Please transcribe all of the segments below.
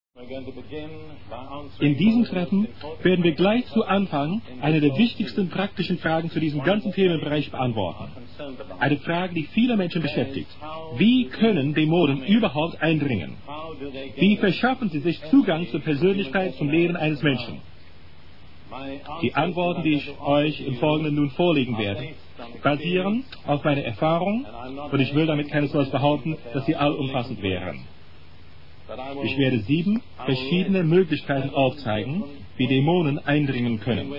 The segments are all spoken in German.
In diesem Treffen werden wir gleich zu Anfang eine der wichtigsten praktischen Fragen zu diesem ganzen Themenbereich beantworten. Eine Frage, die viele Menschen beschäftigt. Wie können Dämonen überhaupt eindringen? Wie verschaffen sie sich Zugang zur Persönlichkeit, zum Leben eines Menschen? Die Antworten, die ich euch im Folgenden nun vorlegen werde, basieren auf meiner Erfahrung, und ich will damit keinesfalls behaupten, dass sie allumfassend wären. Ich werde 7 verschiedene Möglichkeiten aufzeigen, wie Dämonen eindringen können.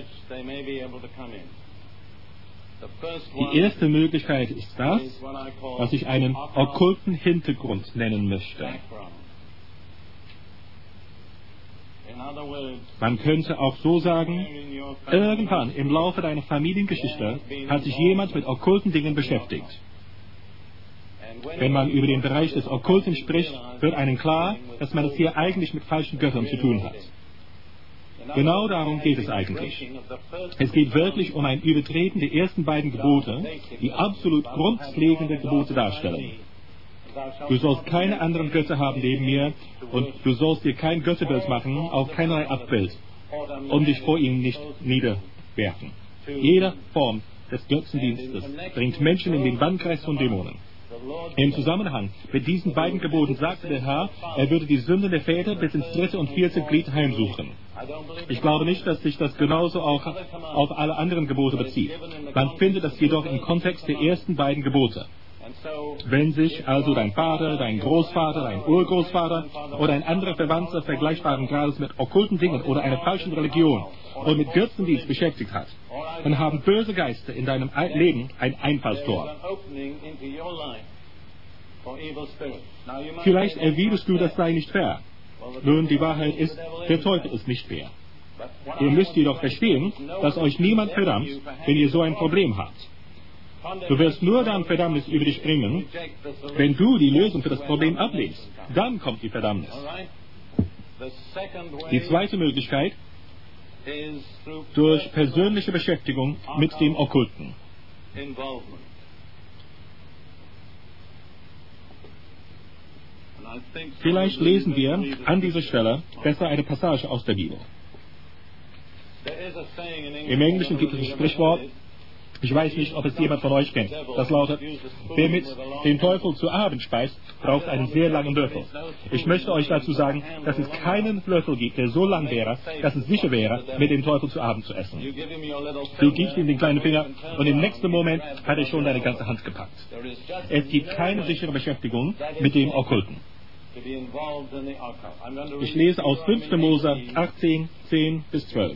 Die erste Möglichkeit ist das, was ich einen okkulten Hintergrund nennen möchte. Man könnte auch so sagen, irgendwann im Laufe deiner Familiengeschichte hat sich jemand mit okkulten Dingen beschäftigt. Wenn man über den Bereich des Okkulten spricht, wird einem klar, dass man es hier eigentlich mit falschen Göttern zu tun hat. Genau darum geht es eigentlich. Es geht wirklich um ein Übertreten der ersten beiden Gebote, die absolut grundlegende Gebote darstellen. Du sollst keine anderen Götter haben neben mir, und du sollst dir kein Götterbild machen, auch keinerlei Abbild, um dich vor ihm nicht niederwerfen. Jede Form des Götzendienstes bringt Menschen in den Bannkreis von Dämonen. Im Zusammenhang mit diesen beiden Geboten sagte der Herr, er würde die Sünden der Väter bis ins 3. und 4. Glied heimsuchen. Ich glaube nicht, dass sich das genauso auch auf alle anderen Gebote bezieht. Man findet das jedoch im Kontext der ersten beiden Gebote. Wenn sich also dein Vater, dein Großvater, dein Urgroßvater oder ein anderer Verwandter vergleichbaren Grades mit okkulten Dingen oder einer falschen Religion und mit Götzendienst beschäftigt hat, dann haben böse Geister in deinem Leben ein Einfallstor. Vielleicht erwiderst du, das sei nicht fair. Nun, die Wahrheit ist, der Teufel ist nicht fair. Ihr müsst jedoch verstehen, dass euch niemand verdammt, wenn ihr so ein Problem habt. Du wirst nur dann Verdammnis über dich bringen, wenn du die Lösung für das Problem ablehnst. Dann kommt die Verdammnis. Die zweite Möglichkeit, durch persönliche Beschäftigung mit dem Okkulten. Vielleicht lesen wir an dieser Stelle besser eine Passage aus der Bibel. Im Englischen gibt es ein Sprichwort, ich weiß nicht, ob es jemand von euch kennt. Das lautet, wer mit dem Teufel zu Abend speist, braucht einen sehr langen Löffel. Ich möchte euch dazu sagen, dass es keinen Löffel gibt, der so lang wäre, dass es sicher wäre, mit dem Teufel zu Abend zu essen. Du gibst ihm den kleinen Finger und im nächsten Moment hat er schon deine ganze Hand gepackt. Es gibt keine sichere Beschäftigung mit dem Okkulten. Ich lese aus 5. Mose 18, 10 bis 12.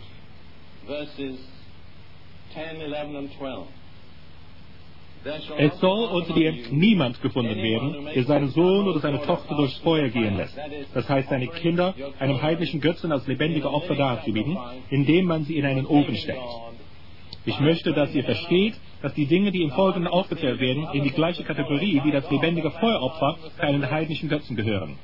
Es soll unter dir niemand gefunden werden, der seinen Sohn oder seine Tochter durchs Feuer gehen lässt. Das heißt, seine Kinder einem heidnischen Götzen als lebendige Opfer darzubieten, indem man sie in einen Ofen steckt. Ich möchte, dass ihr versteht, dass die Dinge, die im Folgenden aufgezählt werden, in die gleiche Kategorie wie das lebendige Feueropfer für einen heidnischen Götzen gehören.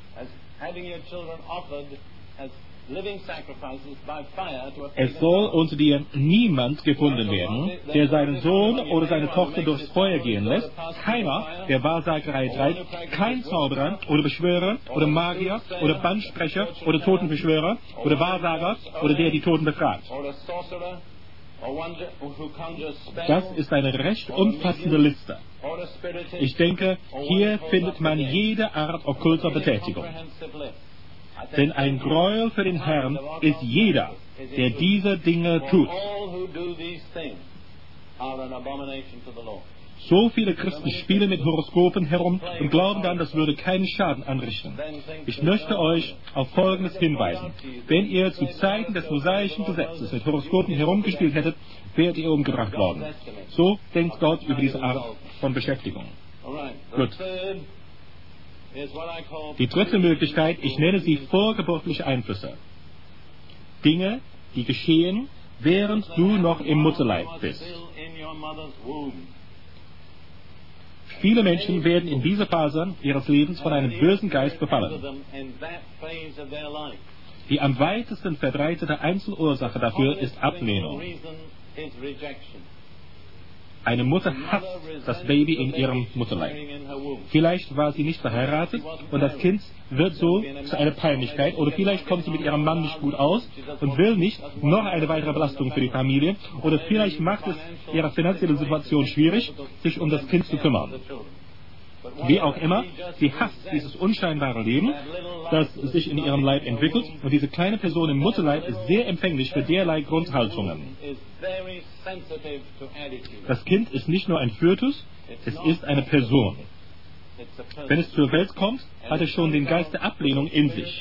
Es soll unter dir niemand gefunden werden, der seinen Sohn oder seine Tochter durchs Feuer gehen lässt, keiner, der Wahrsagerei treibt, kein Zauberer oder Beschwörer oder Magier oder Bandsprecher oder Totenbeschwörer oder Wahrsager oder der die Toten befragt. Das ist eine recht umfassende Liste. Ich denke, hier findet man jede Art okkulter Betätigung. Denn ein Gräuel für den Herrn ist jeder, der diese Dinge tut. So viele Christen spielen mit Horoskopen herum und glauben dann, das würde keinen Schaden anrichten. Ich möchte euch auf Folgendes hinweisen. Wenn ihr zu Zeiten des mosaischen Gesetzes mit Horoskopen herumgespielt hättet, wärt ihr umgebracht worden. So denkt Gott über diese Art von Beschäftigung. Gut. Die dritte Möglichkeit, ich nenne sie vorgeburtliche Einflüsse. Dinge, die geschehen, während du noch im Mutterleib bist. Viele Menschen werden in dieser Phase ihres Lebens von einem bösen Geist befallen. Die am weitesten verbreitete Einzelursache dafür ist Ablehnung. Eine Mutter hasst das Baby in ihrem Mutterleib. Vielleicht war sie nicht verheiratet und das Kind wird so zu einer Peinlichkeit, oder vielleicht kommt sie mit ihrem Mann nicht gut aus und will nicht noch eine weitere Belastung für die Familie, oder vielleicht macht es ihre finanzielle Situation schwierig, sich um das Kind zu kümmern. Wie auch immer, sie hasst dieses unscheinbare Leben, das sich in ihrem Leib entwickelt, und diese kleine Person im Mutterleib ist sehr empfänglich für derlei Grundhaltungen. Das Kind ist nicht nur ein Fötus, es ist eine Person. Wenn es zur Welt kommt, hat es schon den Geist der Ablehnung in sich.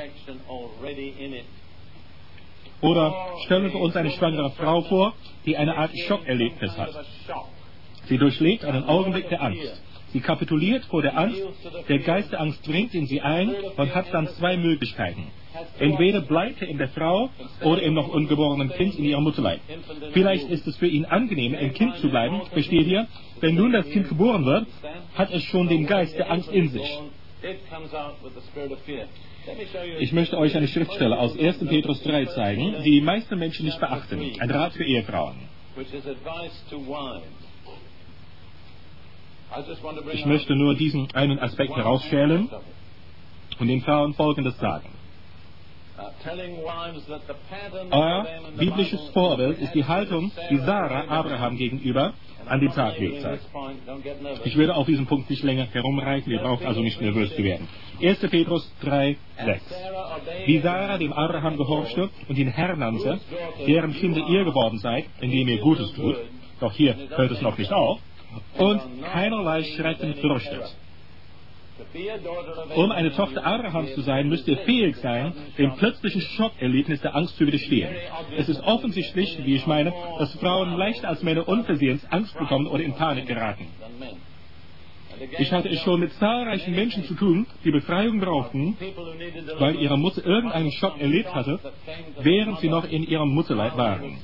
Oder stellen wir uns eine schwangere Frau vor, die eine Art Schockerlebnis hat. Sie durchlebt einen Augenblick der Angst. Sie kapituliert vor der Angst, der Geist der Angst dringt in sie ein und hat dann zwei Möglichkeiten. Entweder bleibt er in der Frau oder im noch ungeborenen Kind in ihrem Mutterleib. Vielleicht ist es für ihn angenehm, im Kind zu bleiben, versteht ihr? Wenn nun das Kind geboren wird, hat es schon den Geist der Angst in sich. Ich möchte euch eine Schriftstelle aus 1. Petrus 3 zeigen, die die meisten Menschen nicht beachten. Ein Rat für Ehefrauen. Ich möchte nur diesen einen Aspekt herausschälen und den Frauen Folgendes sagen. Euer biblisches Vorbild ist die Haltung, die Sarah Abraham gegenüber an den Tag gelegt hat. Ich werde auf diesen Punkt nicht länger herumreichen, ihr braucht also nicht nervös zu werden. 1. Petrus 3, 6. Wie Sarah dem Abraham gehorchte und ihn Herr nannte, deren Kinder ihr geworden seid, indem ihr Gutes tut, doch hier hört es noch nicht auf, und keinerlei Schrecken fürchtet. Um eine Tochter Abrahams zu sein, müsst ihr fähig sein, dem plötzlichen Schockerlebnis der Angst zu widerstehen. Es ist offensichtlich, wie ich meine, dass Frauen leichter als Männer unversehens Angst bekommen oder in Panik geraten. Ich hatte es schon mit zahlreichen Menschen zu tun, die Befreiung brauchten, weil ihre Mutter irgendeinen Schock erlebt hatte, während sie noch in ihrem Mutterleib waren.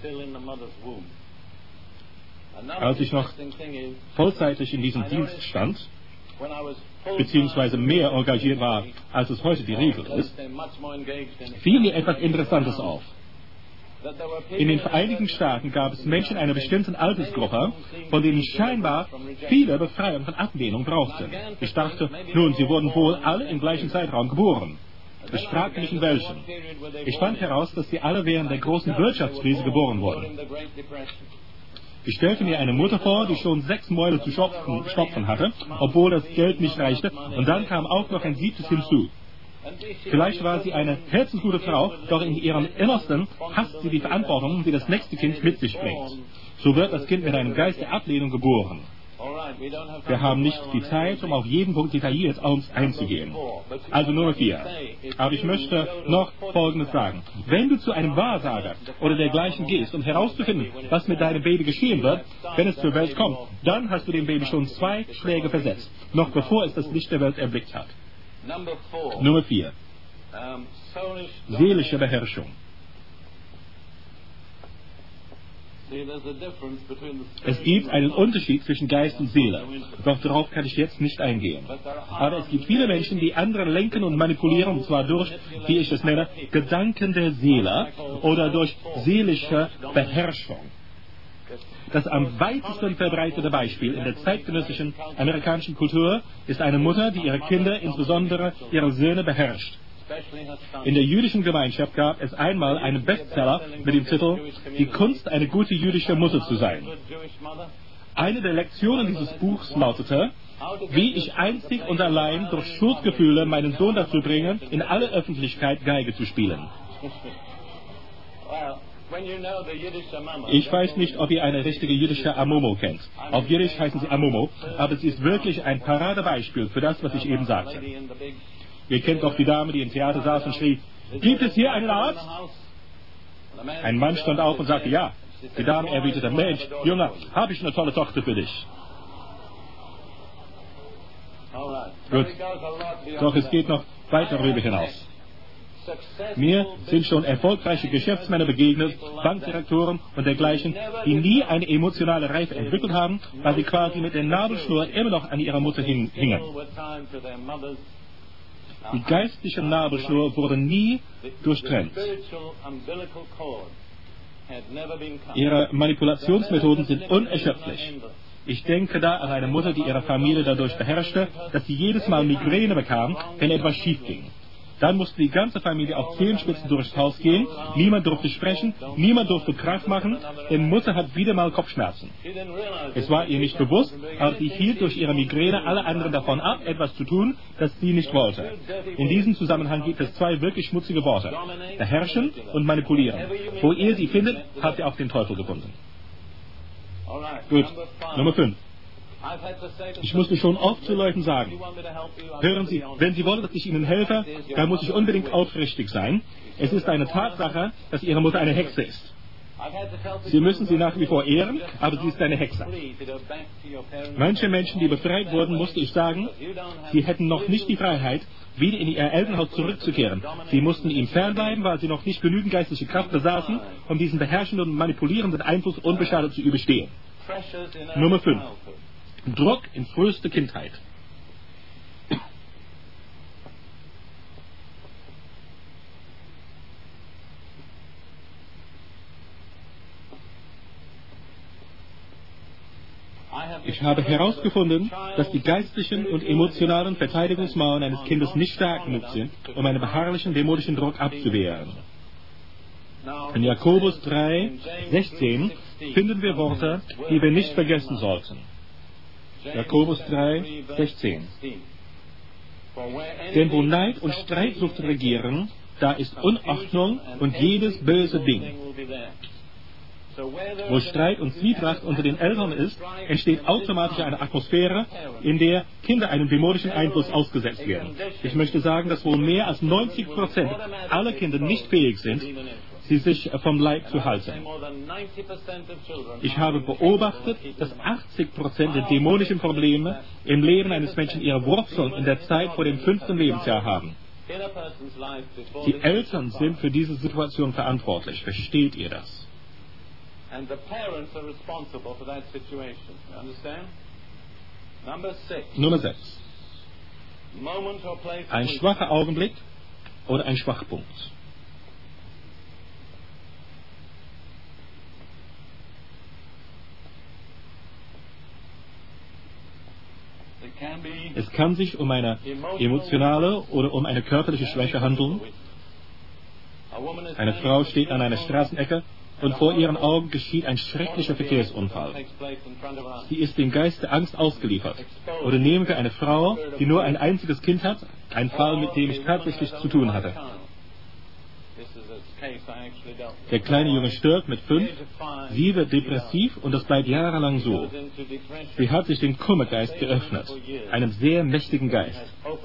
Als ich noch vollzeitig in diesem Dienst stand, beziehungsweise mehr engagiert war, als es heute die Regel ist, fiel mir etwas Interessantes auf. In den Vereinigten Staaten gab es Menschen einer bestimmten Altersgruppe, von denen scheinbar viele Befreiung von Ablehnung brauchten. Ich dachte, nun, sie wurden wohl alle im gleichen Zeitraum geboren. Ich fragte mich in welchen. Ich fand heraus, dass sie alle während der großen Wirtschaftskrise geboren wurden. Ich stellte mir eine Mutter vor, die schon 6 Mäuler zu stopfen hatte, obwohl das Geld nicht reichte, und dann kam auch noch ein 7. hinzu. Vielleicht war sie eine herzensgute Frau, doch in ihrem Innersten hasst sie die Verantwortung, die das nächste Kind mit sich bringt. So wird das Kind mit einem Geist der Ablehnung geboren. Wir haben nicht die Zeit, um auf jeden Punkt detailliert einzugehen. Also Nummer 4. Aber ich möchte noch Folgendes sagen. Wenn du zu einem Wahrsager oder dergleichen gehst, um herauszufinden, was mit deinem Baby geschehen wird, wenn es zur Welt kommt, dann hast du dem Baby schon 2 Schläge versetzt, noch bevor es das Licht der Welt erblickt hat. Nummer 4. Seelische Beherrschung. Es gibt einen Unterschied zwischen Geist und Seele, doch darauf kann ich jetzt nicht eingehen. Aber es gibt viele Menschen, die andere lenken und manipulieren, und zwar durch, wie ich es nenne, Gedanken der Seele oder durch seelische Beherrschung. Das am weitesten verbreitete Beispiel in der zeitgenössischen amerikanischen Kultur ist eine Mutter, die ihre Kinder, insbesondere ihre Söhne, beherrscht. In der jüdischen Gemeinschaft gab es einmal einen Bestseller mit dem Titel »Die Kunst, eine gute jüdische Mutter zu sein«. Eine der Lektionen dieses Buchs lautete, wie ich einzig und allein durch Schuldgefühle meinen Sohn dazu bringe, in aller Öffentlichkeit Geige zu spielen. Ich weiß nicht, ob ihr eine richtige jüdische Amomo kennt. Auf Jiddisch heißen sie Amomo, aber sie ist wirklich ein Paradebeispiel für das, was ich eben sagte. Ihr kennt doch die Dame, die im Theater saß und schrie, gibt es hier einen Arzt? Ein Mann stand auf und sagte, ja. Die Dame erwiderte, Mensch, Junge, habe ich eine tolle Tochter für dich. Gut, doch es geht noch weit darüber hinaus. Mir sind schon erfolgreiche Geschäftsmänner begegnet, Bankdirektoren und dergleichen, die nie eine emotionale Reife entwickelt haben, weil sie quasi mit der Nabelschnur immer noch an ihrer Mutter hingen. Die geistliche Nabelschnur wurde nie durchtrennt. Ihre Manipulationsmethoden sind unerschöpflich. Ich denke da an eine Mutter, die ihre Familie dadurch beherrschte, dass sie jedes Mal Migräne bekam, wenn etwas schief ging. Dann musste die ganze Familie auf Zehenspitzen durchs Haus gehen, niemand durfte sprechen, niemand durfte Krach machen, denn Mutter hat wieder mal Kopfschmerzen. Es war ihr nicht bewusst, aber sie hielt durch ihre Migräne alle anderen davon ab, etwas zu tun, das sie nicht wollte. In diesem Zusammenhang gibt es zwei wirklich schmutzige Worte: beherrschen und manipulieren. Wo ihr sie findet, habt ihr auch den Teufel gefunden. Gut, Nummer 5. Ich musste schon oft zu Leuten sagen: Hören Sie, wenn Sie wollen, dass ich Ihnen helfe, dann muss ich unbedingt aufrichtig sein. Es ist eine Tatsache, dass Ihre Mutter eine Hexe ist. Sie müssen sie nach wie vor ehren, aber sie ist eine Hexe. Manche Menschen, die befreit wurden, musste ich sagen, sie hätten noch nicht die Freiheit, wieder in ihr Elternhaus zurückzukehren. Sie mussten ihm fernbleiben, weil sie noch nicht genügend geistliche Kraft besaßen, um diesen beherrschenden und manipulierenden Einfluss unbeschadet zu überstehen. Nummer 5. Druck in frühester Kindheit. Ich habe herausgefunden, dass die geistlichen und emotionalen Verteidigungsmauern eines Kindes nicht stark genug sind, um einen beharrlichen dämonischen Druck abzuwehren. In Jakobus 3,16 finden wir Worte, die wir nicht vergessen sollten. Jakobus 3,16. Denn wo Neid und Streitsucht regieren, da ist Unordnung und jedes böse Ding. Wo Streit und Zwietracht unter den Eltern ist, entsteht automatisch eine Atmosphäre, in der Kinder einem dämonischen Einfluss ausgesetzt werden. Ich möchte sagen, dass wohl mehr als 90% aller Kinder nicht fähig sind, sie sich vom Leib zu halten. Ich habe beobachtet, dass 80% der dämonischen Probleme im Leben eines Menschen ihre Wurzeln in der Zeit vor dem 5. Lebensjahr haben. Die Eltern sind für diese Situation verantwortlich. Versteht ihr das? And the parents are responsible for that situation. You understand? Nummer 6. Moment or place. Ein schwacher Augenblick oder ein Schwachpunkt. Es kann sich um eine emotionale oder um eine körperliche Schwäche handeln. Eine Frau steht an einer Straßenecke und vor ihren Augen geschieht ein schrecklicher Verkehrsunfall. Sie ist dem Geist der Angst ausgeliefert. Oder nehmen wir eine Frau, die nur ein einziges Kind hat, ein Fall, mit dem ich tatsächlich zu tun hatte. Der kleine Junge stirbt mit 5, sie wird depressiv und das bleibt jahrelang so. Sie hat sich dem Kummergeist geöffnet, einem sehr mächtigen Geist.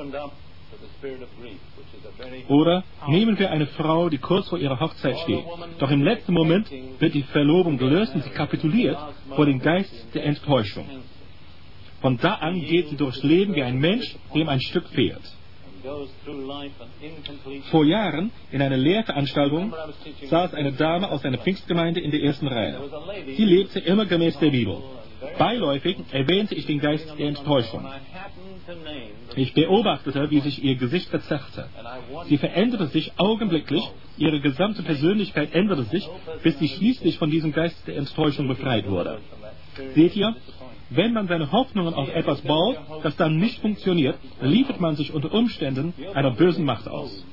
Oder nehmen wir eine Frau, die kurz vor ihrer Hochzeit steht. Doch im letzten Moment wird die Verlobung gelöst und sie kapituliert vor dem Geist der Enttäuschung. Von da an geht sie durchs Leben wie ein Mensch, dem ein Stück fehlt. Vor Jahren in einer Lehrveranstaltung saß eine Dame aus einer Pfingstgemeinde in der ersten Reihe. Sie lebte immer gemäß der Bibel. Beiläufig erwähnte ich den Geist der Enttäuschung. Ich beobachtete, wie sich ihr Gesicht verzerrte. Sie veränderte sich augenblicklich, ihre gesamte Persönlichkeit änderte sich, bis sie schließlich von diesem Geist der Enttäuschung befreit wurde. Seht ihr, wenn man seine Hoffnungen auf etwas baut, das dann nicht funktioniert, liefert man sich unter Umständen einer bösen Macht aus.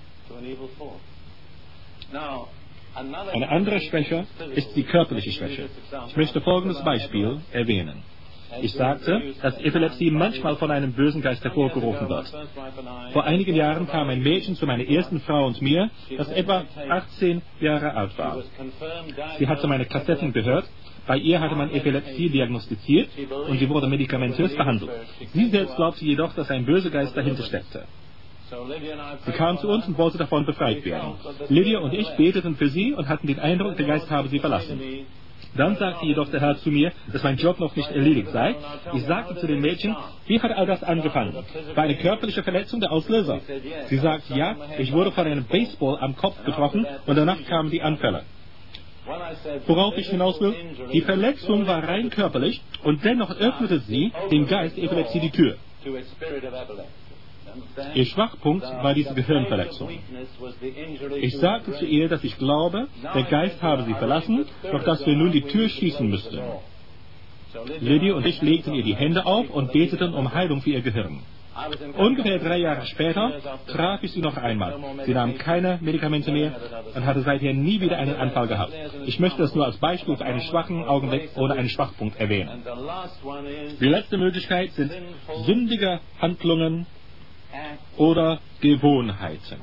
Eine andere Schwäche ist die körperliche Schwäche. Ich möchte folgendes Beispiel erwähnen. Ich sagte, dass Epilepsie manchmal von einem bösen Geist hervorgerufen wird. Vor einigen Jahren kam ein Mädchen zu meiner ersten Frau und mir, das etwa 18 Jahre alt war. Sie hatte meine Kassetten gehört. Bei ihr hatte man Epilepsie diagnostiziert und sie wurde medikamentös behandelt. Sie selbst glaubte jedoch, dass ein böser Geist dahinter steckte. Sie kam zu uns und wollte davon befreit werden. Lydia und ich beteten für sie und hatten den Eindruck, der Geist habe sie verlassen. Dann sagte jedoch der Herr zu mir, dass mein Job noch nicht erledigt sei. Ich sagte zu den Mädchen, wie hat all das angefangen? War eine körperliche Verletzung der Auslöser? Sie sagte, ja, ich wurde von einem Baseball am Kopf getroffen und danach kamen die Anfälle. Worauf ich hinaus will, die Verletzung war rein körperlich und dennoch öffnete sie dem Geist der Epilepsie die Tür. Ihr Schwachpunkt war diese Gehirnverletzung. Ich sagte zu ihr, dass ich glaube, der Geist habe sie verlassen, doch dass wir nun die Tür schließen müssten. Lydia und ich legten ihr die Hände auf und beteten um Heilung für ihr Gehirn. Ungefähr 3 Jahre später traf ich sie noch einmal. Sie nahm keine Medikamente mehr und hatte seither nie wieder einen Anfall gehabt. Ich möchte das nur als Beispiel für einen schwachen Augenblick oder einen Schwachpunkt erwähnen. Die letzte Möglichkeit sind sündige Handlungen oder Gewohnheiten.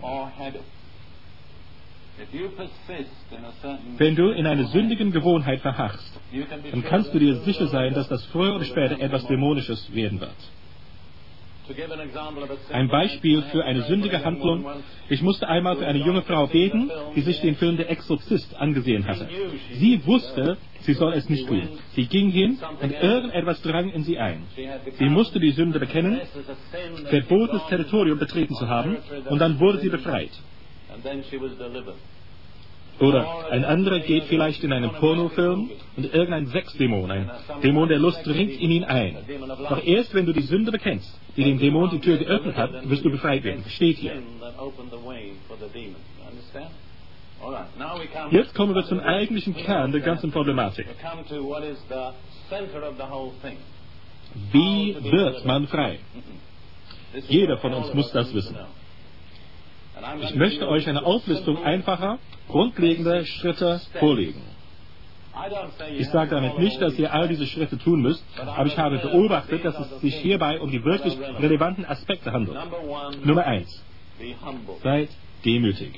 Wenn du in einer sündigen Gewohnheit verharrst, dann kannst du dir sicher sein, dass das früher oder später etwas Dämonisches werden wird. Ein Beispiel für eine sündige Handlung. Ich musste einmal für eine junge Frau beten, die sich den Film Der Exorzist angesehen hatte. Sie wusste, sie soll es nicht tun. Sie ging hin und irgendetwas drang in sie ein. Sie musste die Sünde bekennen, verbotenes Territorium betreten zu haben, und dann wurde sie befreit. Oder ein anderer geht vielleicht in einen Pornofilm und irgendein Sexdämon, ein Dämon der Lust dringt in ihn ein. Doch erst wenn du die Sünde bekennst, die dem Dämon die Tür geöffnet hat, wirst du befreit werden. Steht hier. Jetzt kommen wir zum eigentlichen Kern der ganzen Problematik. Wie wird man frei? Jeder von uns muss das wissen. Ich möchte euch eine Auflistung einfacher, grundlegender Schritte vorlegen. Ich sage damit nicht, dass ihr all diese Schritte tun müsst, aber ich habe beobachtet, dass es sich hierbei um die wirklich relevanten Aspekte handelt. Nummer 1. Seid demütig.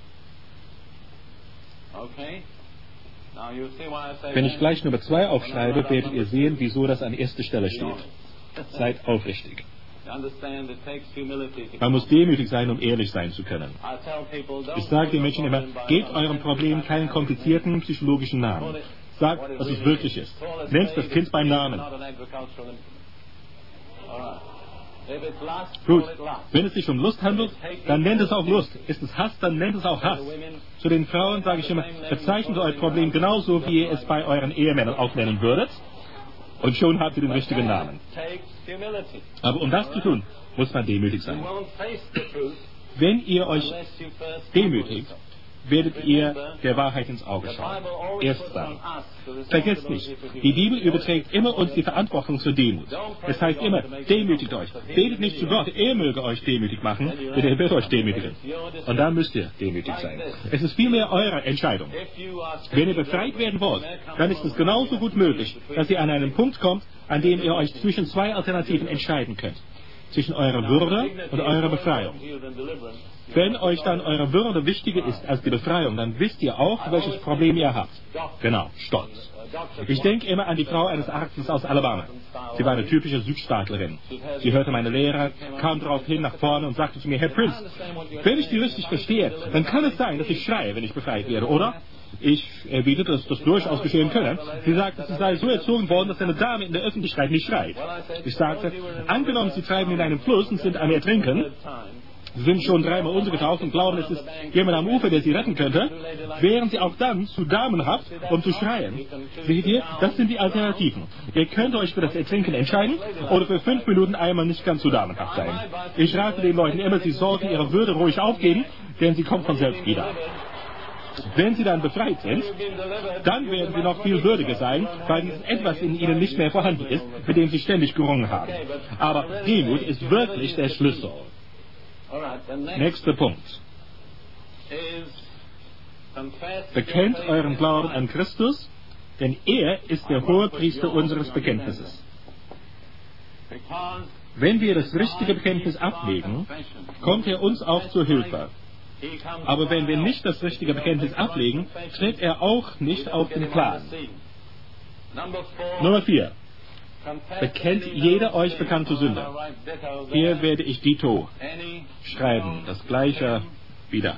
Wenn ich gleich Nummer 2 aufschreibe, werdet ihr sehen, wieso das an erster Stelle steht. Seid aufrichtig. Man muss demütig sein, um ehrlich sein zu können. Ich sage den Menschen immer, gebt eurem Problem keinen komplizierten psychologischen Namen. Sagt, was es wirklich ist. Nennt das Kind beim Namen. Gut, wenn es sich um Lust handelt, dann nennt es auch Lust. Ist es Hass, dann nennt es auch Hass. Zu den Frauen sage ich immer, bezeichnet euer Problem genauso, wie ihr es bei euren Ehemännern auch nennen würdet. Und schon habt ihr den richtigen Namen. Aber um das zu tun, muss man demütig sein. Wenn ihr euch demütigt, werdet ihr der Wahrheit ins Auge schauen. Erst dann. Vergesst nicht, die Bibel überträgt immer uns die Verantwortung zur Demut. Es heißt immer, demütigt euch. Betet nicht zu Gott, er möge euch demütig machen, denn er wird euch demütigen. Und dann müsst ihr demütig sein. Es ist vielmehr eure Entscheidung. Wenn ihr befreit werden wollt, dann ist es genauso gut möglich, dass ihr an einen Punkt kommt, an dem ihr euch zwischen 2 Alternativen entscheiden könnt. Zwischen eurer Würde und eurer Befreiung. Wenn euch dann eure Würde wichtiger ist als die Befreiung, dann wisst ihr auch, welches Problem ihr habt. Genau, Stolz. Ich denke immer an die Frau eines Arztes aus Alabama. Sie war eine typische Südstaatlerin. Sie hörte meine Lehre, kam daraufhin nach vorne und sagte zu mir, Herr Prince, wenn ich Sie richtig verstehe, dann kann es sein, dass ich schreie, wenn ich befreit werde, oder? Ich erwiderte, dass das durchaus geschehen könne. Sie sagte, sie sei so erzogen worden, dass eine Dame in der Öffentlichkeit nicht schreit. Ich sagte, angenommen, Sie treiben in einem Fluss und sind am Ertrinken, Sie sind schon 3-mal untergetaucht und glauben, es ist jemand am Ufer, der Sie retten könnte, wären Sie auch dann zu damenhaft, um zu schreien. Seht ihr, das sind die Alternativen. Ihr könnt euch für das Ertrinken entscheiden oder für 5 Minuten einmal nicht ganz so damenhaft sein. Ich rate den Leuten immer, sie sollten ihre Würde ruhig aufgeben, denn sie kommt von selbst wieder. Wenn sie dann befreit sind, dann werden sie noch viel würdiger sein, weil dieses Etwas in ihnen nicht mehr vorhanden ist, mit dem sie ständig gerungen haben. Aber Demut ist wirklich der Schlüssel. Nächster Punkt. Bekennt euren Glauben an Christus, denn er ist der Hohepriester unseres Bekenntnisses. Wenn wir das richtige Bekenntnis ablegen, kommt er uns auch zur Hilfe. Aber wenn wir nicht das richtige Bekenntnis ablegen, tritt er auch nicht auf den Plan. Nummer 4. Bekennt jede euch bekannte Sünde. Hier werde ich Dito schreiben, das Gleiche wieder.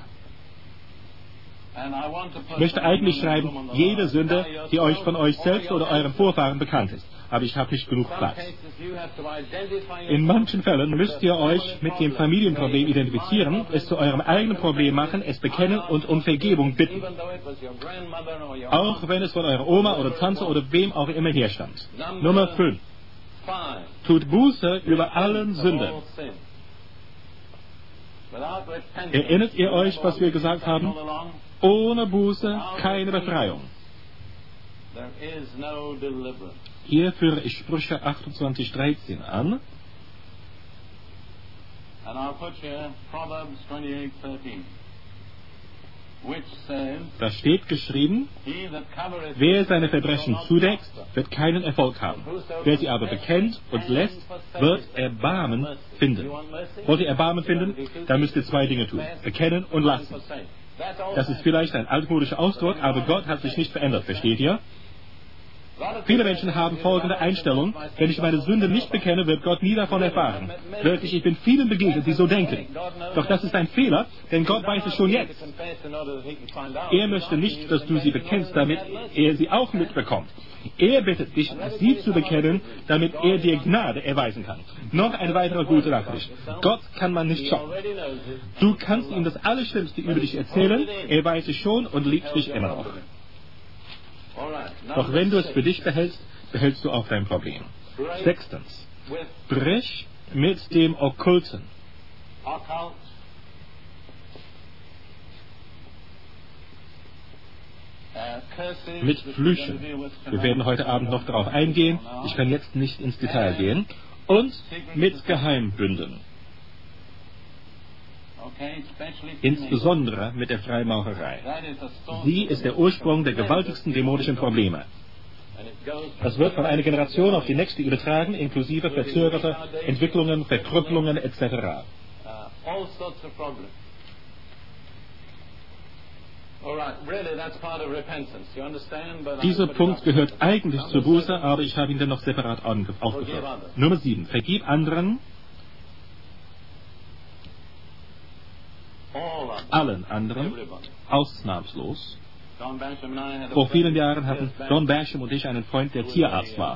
Ich möchte eigentlich schreiben, jede Sünde, die euch von euch selbst oder euren Vorfahren bekannt ist. Aber ich habe nicht genug Platz. In manchen Fällen müsst ihr euch mit dem Familienproblem identifizieren, es zu eurem eigenen Problem machen, es bekennen und um Vergebung bitten. Auch wenn es von eurer Oma oder Tante oder wem auch immer herstammt. Nummer 5. Tut Buße über allen Sünden. Erinnert ihr euch, was wir gesagt haben? Ohne Buße keine Befreiung. Hier führe ich Sprüche 28,13 an. Da steht geschrieben, wer seine Verbrechen zudeckt, wird keinen Erfolg haben. Wer sie aber bekennt und lässt, wird Erbarmen finden. Wollt ihr Erbarmen finden? Dann müsst ihr zwei Dinge tun. Bekennen und lassen. Das ist vielleicht ein altmodischer Ausdruck, aber Gott hat sich nicht verändert, versteht ihr? Viele Menschen haben folgende Einstellung: Wenn ich meine Sünde nicht bekenne, wird Gott nie davon erfahren. Wirklich, ich bin vielen begegnet, die so denken. Doch das ist ein Fehler, denn Gott weiß es schon jetzt. Er möchte nicht, dass du sie bekennst, damit er sie auch mitbekommt. Er bittet dich, sie zu bekennen, damit er dir Gnade erweisen kann. Noch eine weitere gute Nachricht: Gott kann man nicht schocken. Du kannst ihm das Allerschlimmste über dich erzählen, er weiß es schon und liebt dich immer noch. Doch wenn du es für dich behältst, behältst du auch dein Problem. 6. Brich mit dem Okkulten. Mit Flüchen. Wir werden heute Abend noch darauf eingehen. Ich kann jetzt nicht ins Detail gehen. Und mit Geheimbünden. Insbesondere mit der Freimaurerei. Sie ist der Ursprung der gewaltigsten dämonischen Probleme. Das wird von einer Generation auf die nächste übertragen, inklusive verzögerte Entwicklungen, Verkrüppelungen etc. Dieser Punkt gehört eigentlich zur Buße, aber ich habe ihn dann noch separat aufgeführt. Nummer 7. Vergib anderen, allen anderen, ausnahmslos. Vor vielen Jahren hatten Don Basham und ich einen Freund, der Tierarzt war.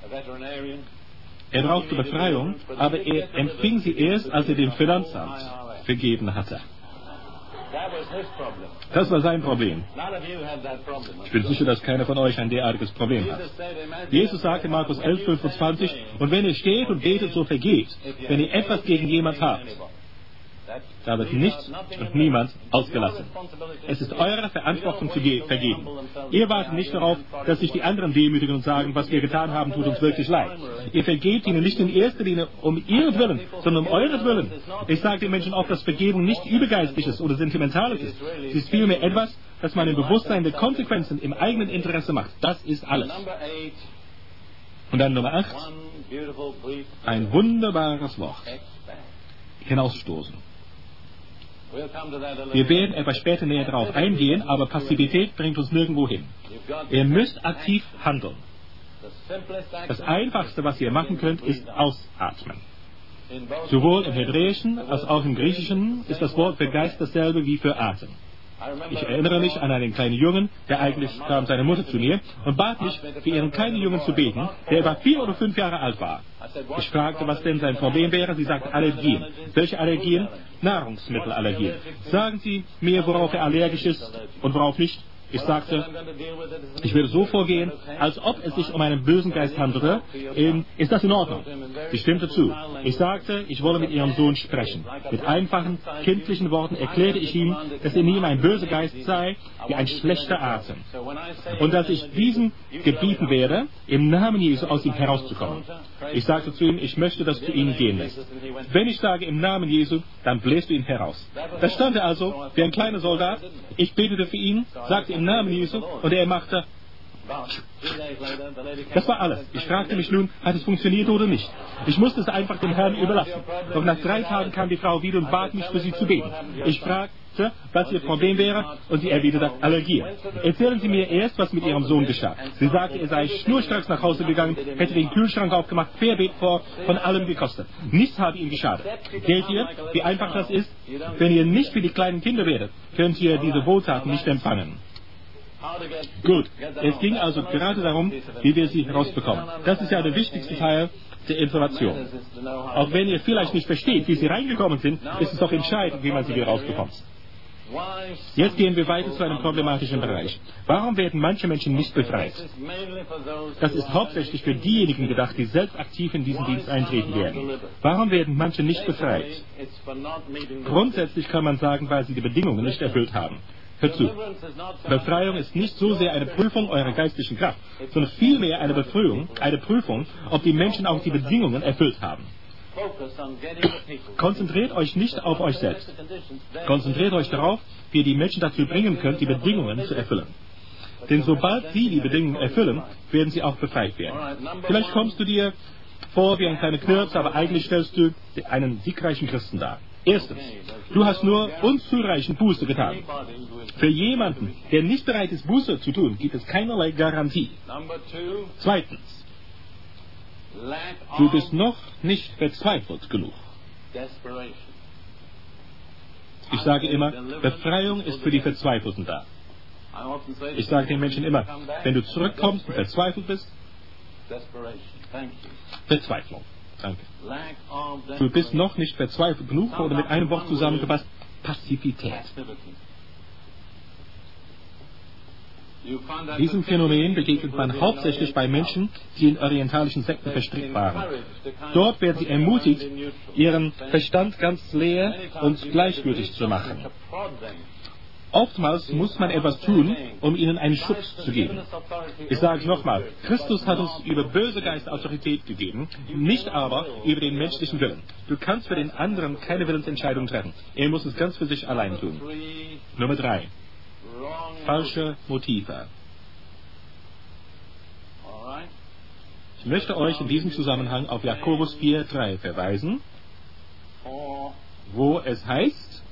Er brauchte Befreiung, aber er empfing sie erst, als er dem Finanzamt vergeben hatte. Das war sein Problem. Ich bin sicher, dass keiner von euch ein derartiges Problem hat. Jesus sagte in Markus 11,25, und wenn ihr steht und betet, so vergebt, wenn ihr etwas gegen jemand habt. Da wird nichts und niemand ausgelassen. Es ist eure Verantwortung zu vergeben. Ihr wartet nicht darauf, dass sich die anderen demütigen und sagen, was wir getan haben, tut uns wirklich leid. Ihr vergebt ihnen nicht in erster Linie um ihretwillen, sondern um euretwillen. Ich sage den Menschen oft, dass Vergebung nicht übergeistliches oder sentimentales ist. Es ist vielmehr etwas, das man im Bewusstsein der Konsequenzen im eigenen Interesse macht. Das ist alles. Und dann Nummer 8. Ein wunderbares Wort. Hinausstoßen. Wir werden etwas später näher darauf eingehen, aber Passivität bringt uns nirgendwo hin. Ihr müsst aktiv handeln. Das Einfachste, was ihr machen könnt, ist ausatmen. Sowohl im Hebräischen als auch im Griechischen ist das Wort für Geist dasselbe wie für Atem. Ich erinnere mich an einen kleinen Jungen, der eigentlich kam seine Mutter zu mir und bat mich, für ihren kleinen Jungen zu beten, der etwa 4 oder 5 Jahre alt war. Ich fragte, was denn sein Problem wäre. Sie sagte, Allergien. Welche Allergien? Nahrungsmittelallergien. Sagen Sie mir, worauf er allergisch ist und worauf nicht. Ich sagte, ich würde so vorgehen, als ob es sich um einen bösen Geist handelte. Ist das in Ordnung? Sie stimmte zu. Ich sagte, ich wolle mit ihrem Sohn sprechen. Mit einfachen, kindlichen Worten erklärte ich ihm, dass in ihm ein böser Geist sei, wie ein schlechter Atem. Und dass ich diesem gebieten werde, im Namen Jesu aus ihm herauszukommen. Ich sagte zu ihm, ich möchte, dass du ihn gehen lässt. Wenn ich sage im Namen Jesu, dann bläst du ihn heraus. Da stand er also, wie ein kleiner Soldat. Ich betete für ihn, sagte im Namen Jesu, und er machte. Das war alles. Ich fragte mich nun, hat es funktioniert oder nicht? Ich musste es einfach dem Herrn überlassen. Doch nach 3 Tagen kam die Frau wieder und bat mich, für sie zu beten. Ich fragte, was ihr Problem wäre, und sie erwiderte, Allergie. Erzählen Sie mir erst, was mit Ihrem Sohn geschah. Sie sagte, er sei schnurstracks nach Hause gegangen, hätte den Kühlschrank aufgemacht, querbeet von allem gekostet. Nichts habe ihm geschadet. Seht ihr, wie einfach das ist? Wenn ihr nicht wie die kleinen Kinder werdet, könnt ihr diese Wohltaten nicht empfangen. Gut, es ging also gerade darum, wie wir sie herausbekommen. Das ist ja der wichtigste Teil der Information. Auch wenn ihr vielleicht nicht versteht, wie sie reingekommen sind, ist es doch entscheidend, wie man sie wieder rausbekommt. Jetzt gehen wir weiter zu einem problematischen Bereich. Warum werden manche Menschen nicht befreit? Das ist hauptsächlich für diejenigen gedacht, die selbst aktiv in diesen Dienst eintreten werden. Warum werden manche nicht befreit? Grundsätzlich kann man sagen, weil sie die Bedingungen nicht erfüllt haben. Hört zu. Befreiung ist nicht so sehr eine Prüfung eurer geistlichen Kraft, sondern vielmehr eine Prüfung, ob die Menschen auch die Bedingungen erfüllt haben. Konzentriert euch nicht auf euch selbst. Konzentriert euch darauf, wie ihr die Menschen dazu bringen könnt, die Bedingungen zu erfüllen. Denn sobald sie die Bedingungen erfüllen, werden sie auch befreit werden. Vielleicht kommst du dir vor wie ein kleiner Knirps, aber eigentlich stellst du einen siegreichen Christen dar. Erstens, du hast nur unzureichend Buße getan. Für jemanden, der nicht bereit ist, Buße zu tun, gibt es keinerlei Garantie. Zweitens, du bist noch nicht verzweifelt genug. Ich sage immer, Befreiung ist für die Verzweifelten da. Ich sage den Menschen immer, wenn du zurückkommst und verzweifelt bist, Verzweiflung. Danke. Du bist noch nicht verzweifelt genug oder mit einem Wort zusammengefasst, Passivität. Diesem Phänomen begegnet man hauptsächlich bei Menschen, die in orientalischen Sekten verstrickt waren. Dort werden sie ermutigt, ihren Verstand ganz leer und gleichgültig zu machen. Oftmals muss man etwas tun, um ihnen einen Schubs zu geben. Ich sage es nochmal, Christus hat uns über böse Geister Autorität gegeben, nicht aber über den menschlichen Willen. Du kannst für den anderen keine Willensentscheidung treffen. Er muss es ganz für sich allein tun. Nummer 3. Falsche Motive. Ich möchte euch in diesem Zusammenhang auf Jakobus 4,3 verweisen, wo es heißt,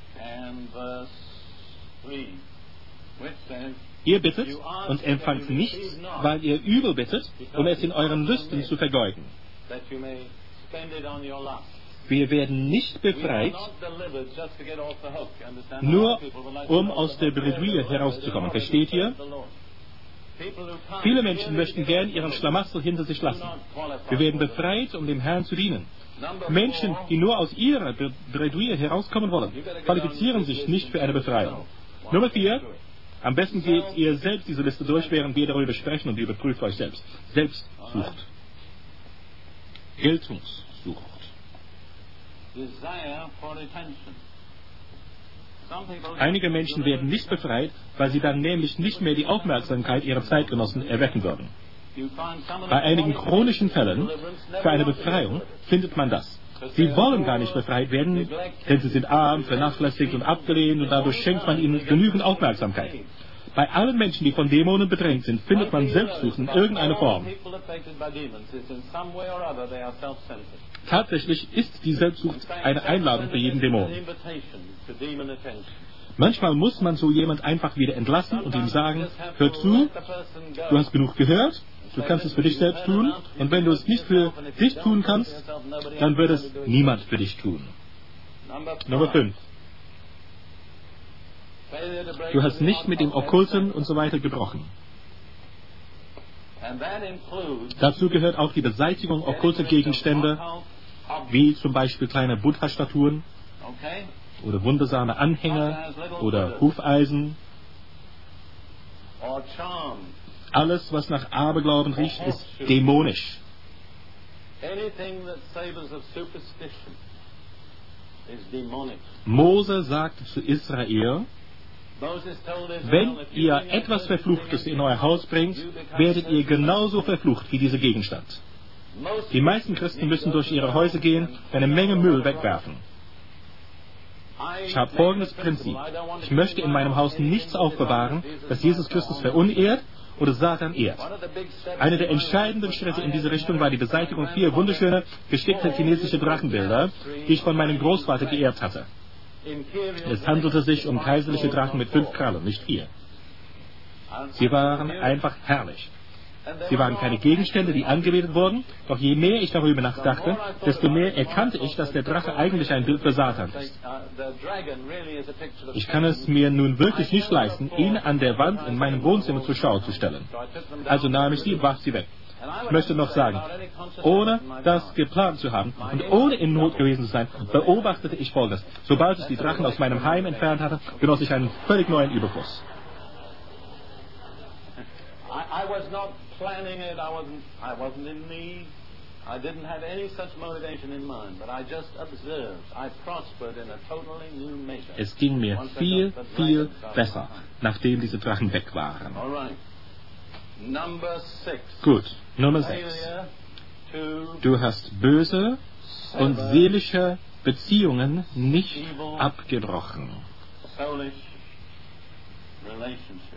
ihr bittet und empfangt nichts, weil ihr übel bittet, um es in euren Lüsten zu vergeuden. Wir werden nicht befreit, nur um aus der Bredouille herauszukommen. Versteht ihr? Viele Menschen möchten gern ihren Schlamassel hinter sich lassen. Wir werden befreit, um dem Herrn zu dienen. Menschen, die nur aus ihrer Bredouille herauskommen wollen, qualifizieren sich nicht für eine Befreiung. Nummer 4. Am besten geht ihr selbst diese Liste durch, während wir darüber sprechen, und überprüft euch selbst. Selbstsucht. Geltungssucht. Einige Menschen werden nicht befreit, weil sie dann nämlich nicht mehr die Aufmerksamkeit ihrer Zeitgenossen erwecken würden. Bei einigen chronischen Fällen für eine Befreiung findet man das. Sie wollen gar nicht befreit werden, denn sie sind arm, vernachlässigt und abgelehnt, und dadurch schenkt man ihnen genügend Aufmerksamkeit. Bei allen Menschen, die von Dämonen bedrängt sind, findet man Selbstsucht in irgendeiner Form. Tatsächlich ist die Selbstsucht eine Einladung für jeden Dämon. Manchmal muss man so jemand einfach wieder entlassen und ihm sagen, hör zu, du hast genug gehört, du kannst es für dich selbst tun, und wenn du es nicht für dich tun kannst, dann wird es niemand für dich tun. Nummer 5. Du hast nicht mit dem Okkulten und so weiter gebrochen. Dazu gehört auch die Beseitigung okkulter Gegenstände, wie zum Beispiel kleine Buddha-Statuen oder wundersame Anhänger oder Hufeisen. Alles, was nach Aberglauben riecht, ist dämonisch. Mose sagte zu Israel, wenn ihr etwas Verfluchtes in euer Haus bringt, werdet ihr genauso verflucht wie dieser Gegenstand. Die meisten Christen müssen durch ihre Häuser gehen und eine Menge Müll wegwerfen. Ich habe folgendes Prinzip. Ich möchte in meinem Haus nichts aufbewahren, das Jesus Christus verunehrt oder Satan ehrt. Einer der entscheidenden Schritte in diese Richtung war die Beseitigung 4 wunderschöner, gestickter chinesischer Drachenbilder, die ich von meinem Großvater geerbt hatte. Es handelte sich um kaiserliche Drachen mit 5 Krallen, nicht 4. Sie waren einfach herrlich. Sie waren keine Gegenstände, die angebetet wurden, doch je mehr ich darüber nachdachte, desto mehr erkannte ich, dass der Drache eigentlich ein Bild für Satan ist. Ich kann es mir nun wirklich nicht leisten, ihn an der Wand in meinem Wohnzimmer zur Schau zu stellen. Also nahm ich sie und warf sie weg. Ich möchte noch sagen, ohne das geplant zu haben und ohne in Not gewesen zu sein, beobachtete ich Folgendes. Sobald ich die Drachen aus meinem Heim entfernt hatte, genoss ich einen völlig neuen Überfluss. I was not planning it. I wasn't in need. I didn't have any such motivation in mind, but I just observed. I prospered in a totally new measure. Es ging mir viel, viel besser, nachdem diese Drachen weg waren. All right. Number 6. Gut, Nummer 6. Du hast böse und seelische Beziehungen nicht abgebrochen. Soulish relationships.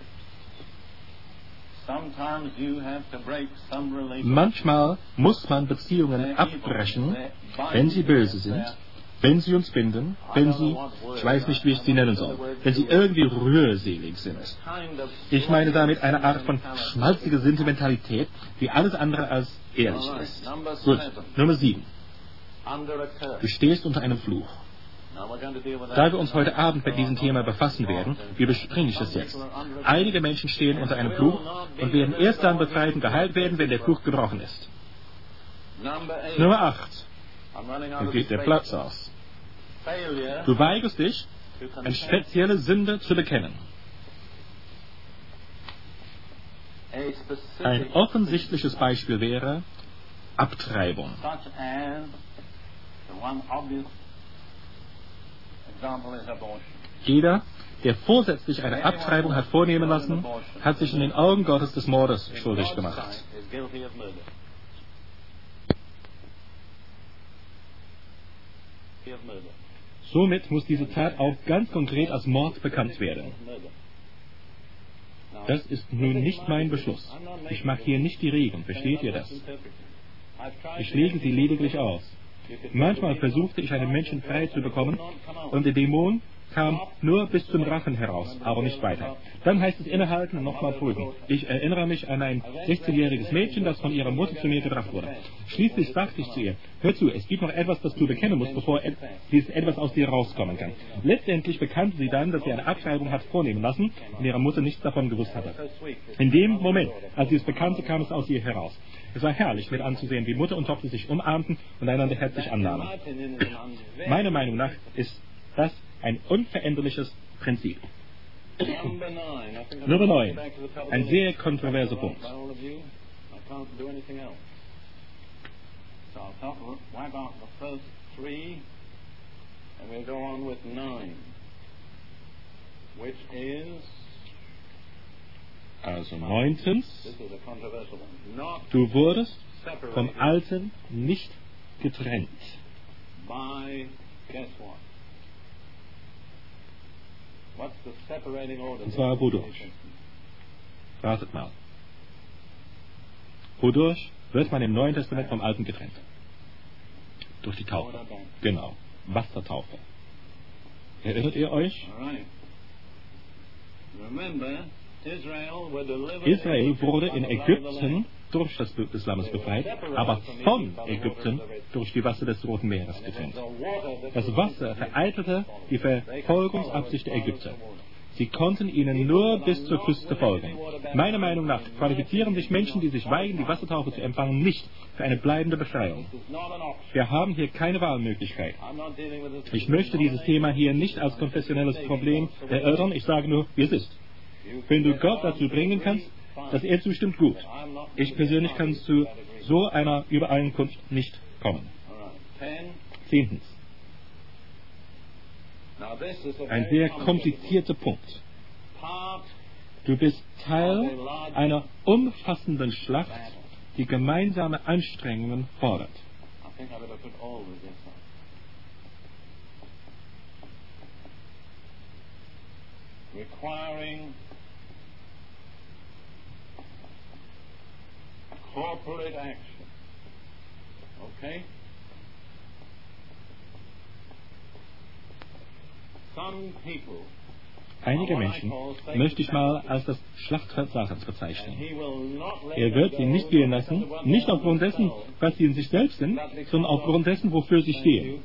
Manchmal muss man Beziehungen abbrechen, wenn sie böse sind, wenn sie uns binden, wenn sie, ich weiß nicht, wie ich sie nennen soll, wenn sie irgendwie rührselig sind. Ich meine damit eine Art von schmalziger Sentimentalität, die alles andere als ehrlich ist. Gut, Nummer 7. Du stehst unter einem Fluch. Da wir uns heute Abend mit diesem Thema befassen werden, überspringe ich es jetzt. Einige Menschen stehen unter einem Fluch und werden erst dann befreit und geheilt werden, wenn der Fluch gebrochen ist. Nummer 8. Dann geht der Platz aus. Du weigerst dich, eine spezielle Sünde zu bekennen. Ein offensichtliches Beispiel wäre Abtreibung. Jeder, der vorsätzlich eine Abtreibung hat vornehmen lassen, hat sich in den Augen Gottes des Mordes schuldig gemacht. Somit muss diese Tat auch ganz konkret als Mord bekannt werden. Das ist nun nicht mein Beschluss. Ich mache hier nicht die Regeln, versteht ihr das? Ich lege sie lediglich aus. Manchmal versuchte ich, einen Menschen frei zu bekommen, und der Dämon kam nur bis zum Rachen heraus, aber nicht weiter. Dann heißt es innehalten und nochmal prüfen. Ich erinnere mich an ein 16-jähriges Mädchen, das von ihrer Mutter zu mir gebracht wurde. Schließlich sagte ich zu ihr, hör zu, es gibt noch etwas, das du bekennen musst, bevor dieses etwas aus dir rauskommen kann. Letztendlich bekannte sie dann, dass sie eine Abtreibung hat vornehmen lassen und ihre Mutter nichts davon gewusst hatte. In dem Moment, als sie es bekannte, kam es aus ihr heraus. Es war herrlich mit anzusehen, wie Mutter und Tochter sich umarmten und einander herzlich annahmen. Meiner Meinung nach ist das ein unveränderliches Prinzip. Nummer 9. Ein sehr kontroverser Punkt. Also 9. Du wurdest vom Alten nicht getrennt. Und zwar wodurch? Ratet mal. Wodurch wird man im Neuen Testament vom Alten getrennt? Durch die Taufe. Genau. Wassertaufe. Erinnert ihr euch? Israel wurde in Ägypten durch das Blut des Lammes befreit, aber von Ägypten durch die Wasser des Roten Meeres getrennt. Das Wasser vereitelte die Verfolgungsabsicht der Ägypter. Sie konnten ihnen nur bis zur Küste folgen. Meiner Meinung nach qualifizieren sich Menschen, die sich weigern, die Wassertaufe zu empfangen, nicht für eine bleibende Befreiung. Wir haben hier keine Wahlmöglichkeit. Ich möchte dieses Thema hier nicht als konfessionelles Problem erörtern, ich sage nur, wie es ist. Wenn du Gott dazu bringen kannst, dass er zustimmt, gut. Ich persönlich kann zu so einer Übereinkunft nicht kommen. 10. Ein sehr komplizierter Punkt. Du bist Teil einer umfassenden Schlacht, die gemeinsame Anstrengungen fordert. Corporate action. Okay? Some people. Einige Menschen möchte ich mal als das Schlachtfeld Satans bezeichnen. Er wird sie nicht gehen lassen, nicht aufgrund dessen, was sie in sich selbst sind, sondern aufgrund dessen, wofür sie stehen.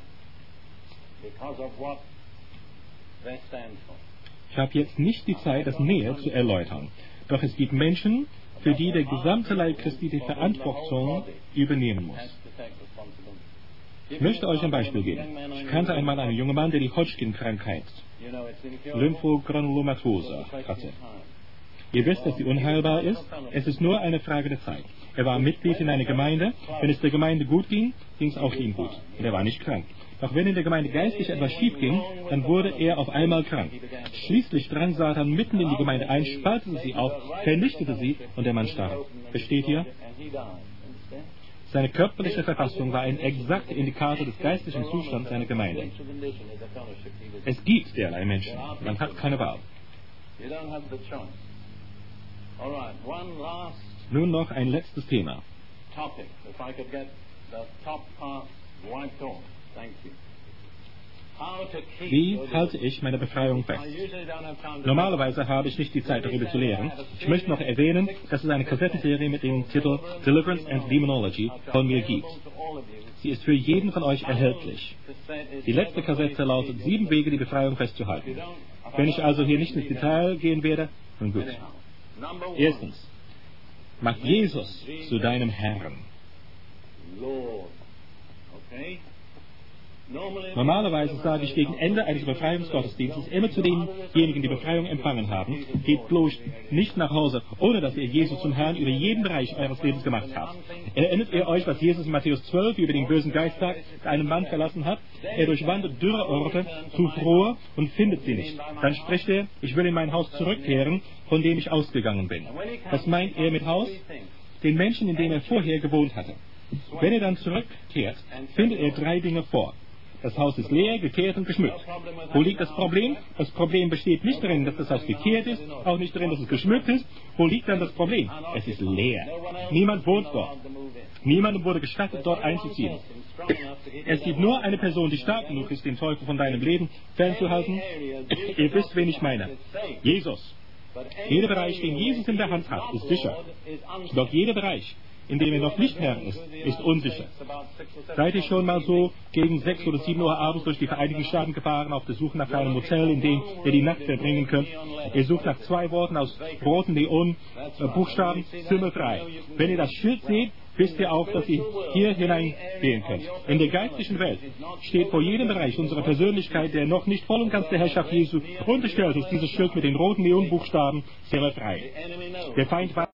Ich habe jetzt nicht die Zeit, das näher zu erläutern. Doch es gibt Menschen, für die der gesamte Leib Christi die Verantwortung übernehmen muss. Ich möchte euch ein Beispiel geben. Ich kannte einmal einen jungen Mann, der die Hodgkin-Krankheit, Lymphogranulomatose, hatte. Ihr wisst, dass sie unheilbar ist. Es ist nur eine Frage der Zeit. Er war Mitglied in einer Gemeinde. Wenn es der Gemeinde gut ging, ging es auch ihm gut. Und er war nicht krank. Doch wenn in der Gemeinde geistlich etwas schief ging, dann wurde er auf einmal krank. Schließlich drang Satan mitten in die Gemeinde ein, spaltete sie auf, vernichtete sie und der Mann starb. Versteht ihr? Seine körperliche Verfassung war ein exakter Indikator des geistlichen Zustands seiner Gemeinde. Es gibt derlei Menschen. Man hat keine Wahl. Nun noch ein letztes Thema. Wie halte ich meine Befreiung fest? Normalerweise habe ich nicht die Zeit, darüber zu lehren. Ich möchte noch erwähnen, dass es eine Kassettenserie mit dem Titel Deliverance and Demonology von mir gibt. Sie ist für jeden von euch erhältlich. Die letzte Kassette lautet 7 Wege, die Befreiung festzuhalten. Wenn ich also hier nicht ins Detail gehen werde, nun gut. Erstens, mach Jesus zu deinem Herrn. Normalerweise sage ich gegen Ende eines Befreiungsgottesdienstes immer zu denjenigen, die Befreiung empfangen haben, geht bloß nicht nach Hause, ohne dass ihr Jesus zum Herrn über jeden Bereich eures Lebens gemacht habt. Erinnert ihr euch, was Jesus in Matthäus 12 über den bösen Geist sagt, der einen Mann verlassen hat? Er durchwandert dürre Orte, sucht Ruhe und findet sie nicht. Dann spricht er, ich will in mein Haus zurückkehren, von dem ich ausgegangen bin. Was meint er mit Haus? Den Menschen, in dem er vorher gewohnt hatte. Wenn er dann zurückkehrt, findet er 3 Dinge vor. Das Haus ist leer, gekehrt und geschmückt. Wo liegt das Problem? Das Problem besteht nicht darin, dass das Haus gekehrt ist, auch nicht darin, dass es geschmückt ist. Wo liegt dann das Problem? Es ist leer. Niemand wohnt dort. Niemandem wurde gestattet, dort einzuziehen. Es gibt nur eine Person, die stark genug ist, den Teufel von deinem Leben fernzuhalten. Ihr wisst, wen ich meine. Jesus. Jeder Bereich, den Jesus in der Hand hat, ist sicher. Doch jeder Bereich, in dem er noch nicht Herr ist unsicher. Seid ihr schon mal so gegen 6 oder 7 Uhr abends durch die Vereinigten Staaten gefahren, auf der Suche nach einem Hotel, in dem ihr die Nacht verbringen könnt? Ihr sucht nach 2 Worten aus roten Neon-Buchstaben, Zimmer frei. Wenn ihr das Schild seht, wisst ihr auch, dass ihr hier hineingehen könnt. In der geistlichen Welt steht vor jedem Bereich unserer Persönlichkeit, der noch nicht voll und ganz der Herrschaft Jesu unterstellt ist, dieses Schild mit den roten Neonbuchstaben, Zimmer frei. Der Feind war